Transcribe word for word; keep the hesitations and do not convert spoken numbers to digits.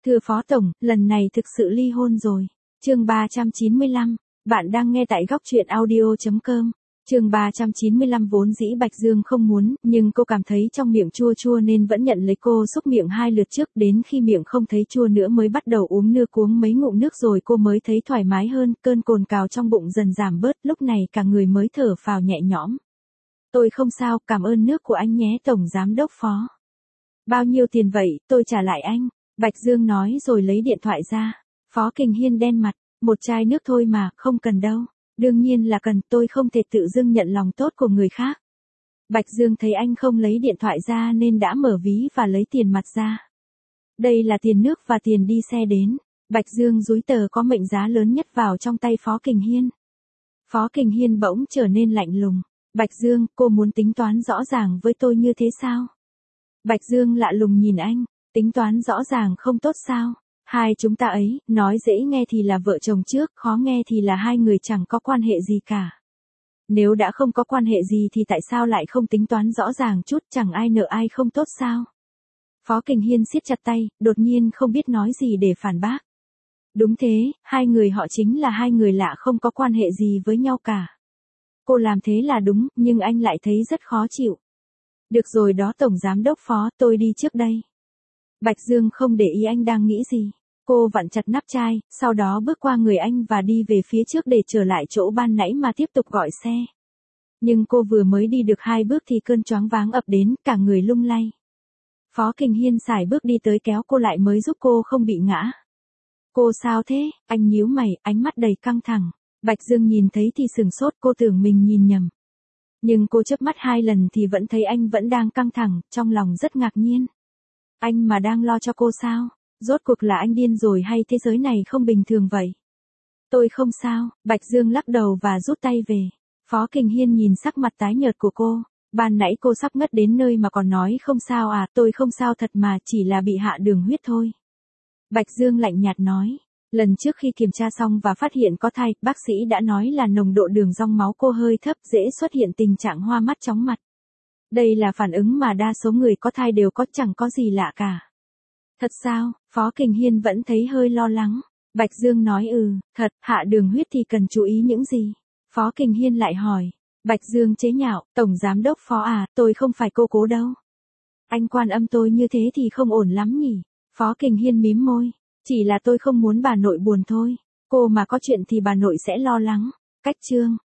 Thưa Phó Tổng, lần này thực sự ly hôn rồi. Chương ba trăm chín mươi lăm, bạn đang nghe tại góc truyện audio chấm com. Chương ba trăm chín mươi lăm vốn dĩ Bạch Dương không muốn, nhưng cô cảm thấy trong miệng chua chua nên vẫn nhận lấy cô xúc miệng hai lượt trước, đến khi miệng không thấy chua nữa mới bắt đầu uống nước uống mấy ngụm nước rồi cô mới thấy thoải mái hơn, cơn cồn cào trong bụng dần giảm bớt, lúc này cả người mới thở phào nhẹ nhõm. Tôi không sao, cảm ơn nước của anh nhé Tổng Giám Đốc Phó. Bao nhiêu tiền vậy, tôi trả lại anh. Bạch Dương nói rồi lấy điện thoại ra. Phó Kình Hiên đen mặt, một chai nước thôi mà, không cần đâu. Đương nhiên là cần, tôi không thể tự dưng nhận lòng tốt của người khác. Bạch Dương thấy anh không lấy điện thoại ra nên đã mở ví và lấy tiền mặt ra. Đây là tiền nước và tiền đi xe đến. Bạch Dương dúi tờ có mệnh giá lớn nhất vào trong tay Phó Kình Hiên. Phó Kình Hiên bỗng trở nên lạnh lùng. Bạch Dương, cô muốn tính toán rõ ràng với tôi như thế sao? Bạch Dương lạ lùng nhìn anh, tính toán rõ ràng không tốt sao? Hai chúng ta ấy, nói dễ nghe thì là vợ chồng trước, khó nghe thì là hai người chẳng có quan hệ gì cả. Nếu đã không có quan hệ gì thì tại sao lại không tính toán rõ ràng chút, chẳng ai nợ ai không tốt sao? Phó Kình Hiên siết chặt tay, đột nhiên không biết nói gì để phản bác. Đúng thế, hai người họ chính là hai người lạ không có quan hệ gì với nhau cả. Cô làm thế là đúng, nhưng anh lại thấy rất khó chịu. Được rồi đó Tổng Giám Đốc Phó, tôi đi trước đây. Bạch Dương không để ý anh đang nghĩ gì. Cô vặn chặt nắp chai, sau đó bước qua người anh và đi về phía trước để trở lại chỗ ban nãy mà tiếp tục gọi xe. Nhưng cô vừa mới đi được hai bước thì cơn choáng váng ập đến, cả người lung lay. Phó Kình Hiên sải bước đi tới kéo cô lại mới giúp cô không bị ngã. Cô sao thế? Anh nhíu mày, ánh mắt đầy căng thẳng. Bạch Dương nhìn thấy thì sừng sốt, cô tưởng mình nhìn nhầm. Nhưng cô chớp mắt hai lần thì vẫn thấy anh vẫn đang căng thẳng, trong lòng rất ngạc nhiên. Anh mà đang lo cho cô sao? Rốt cuộc là anh điên rồi hay thế giới này không bình thường vậy? Tôi không sao, Bạch Dương lắc đầu và rút tay về. Phó Kình Hiên nhìn sắc mặt tái nhợt của cô. Ban nãy cô sắp ngất đến nơi mà còn nói không sao à, tôi không sao thật mà, chỉ là bị hạ đường huyết thôi. Bạch Dương lạnh nhạt nói. Lần trước khi kiểm tra xong và phát hiện có thai, bác sĩ đã nói là nồng độ đường trong máu cô hơi thấp, dễ xuất hiện tình trạng hoa mắt chóng mặt. Đây là phản ứng mà đa số người có thai đều có, chẳng có gì lạ cả. Thật sao? Phó Kình Hiên vẫn thấy hơi lo lắng. Bạch Dương nói ừ, thật, hạ đường huyết thì cần chú ý những gì? Phó Kình Hiên lại hỏi. Bạch Dương chế nhạo, Tổng Giám Đốc Phó à, tôi không phải cô cố đâu. Anh quan âm tôi như thế thì không ổn lắm nhỉ? Phó Kình Hiên mím môi. Chỉ là tôi không muốn bà nội buồn thôi. Cô mà có chuyện thì bà nội sẽ lo lắng. Cách chương.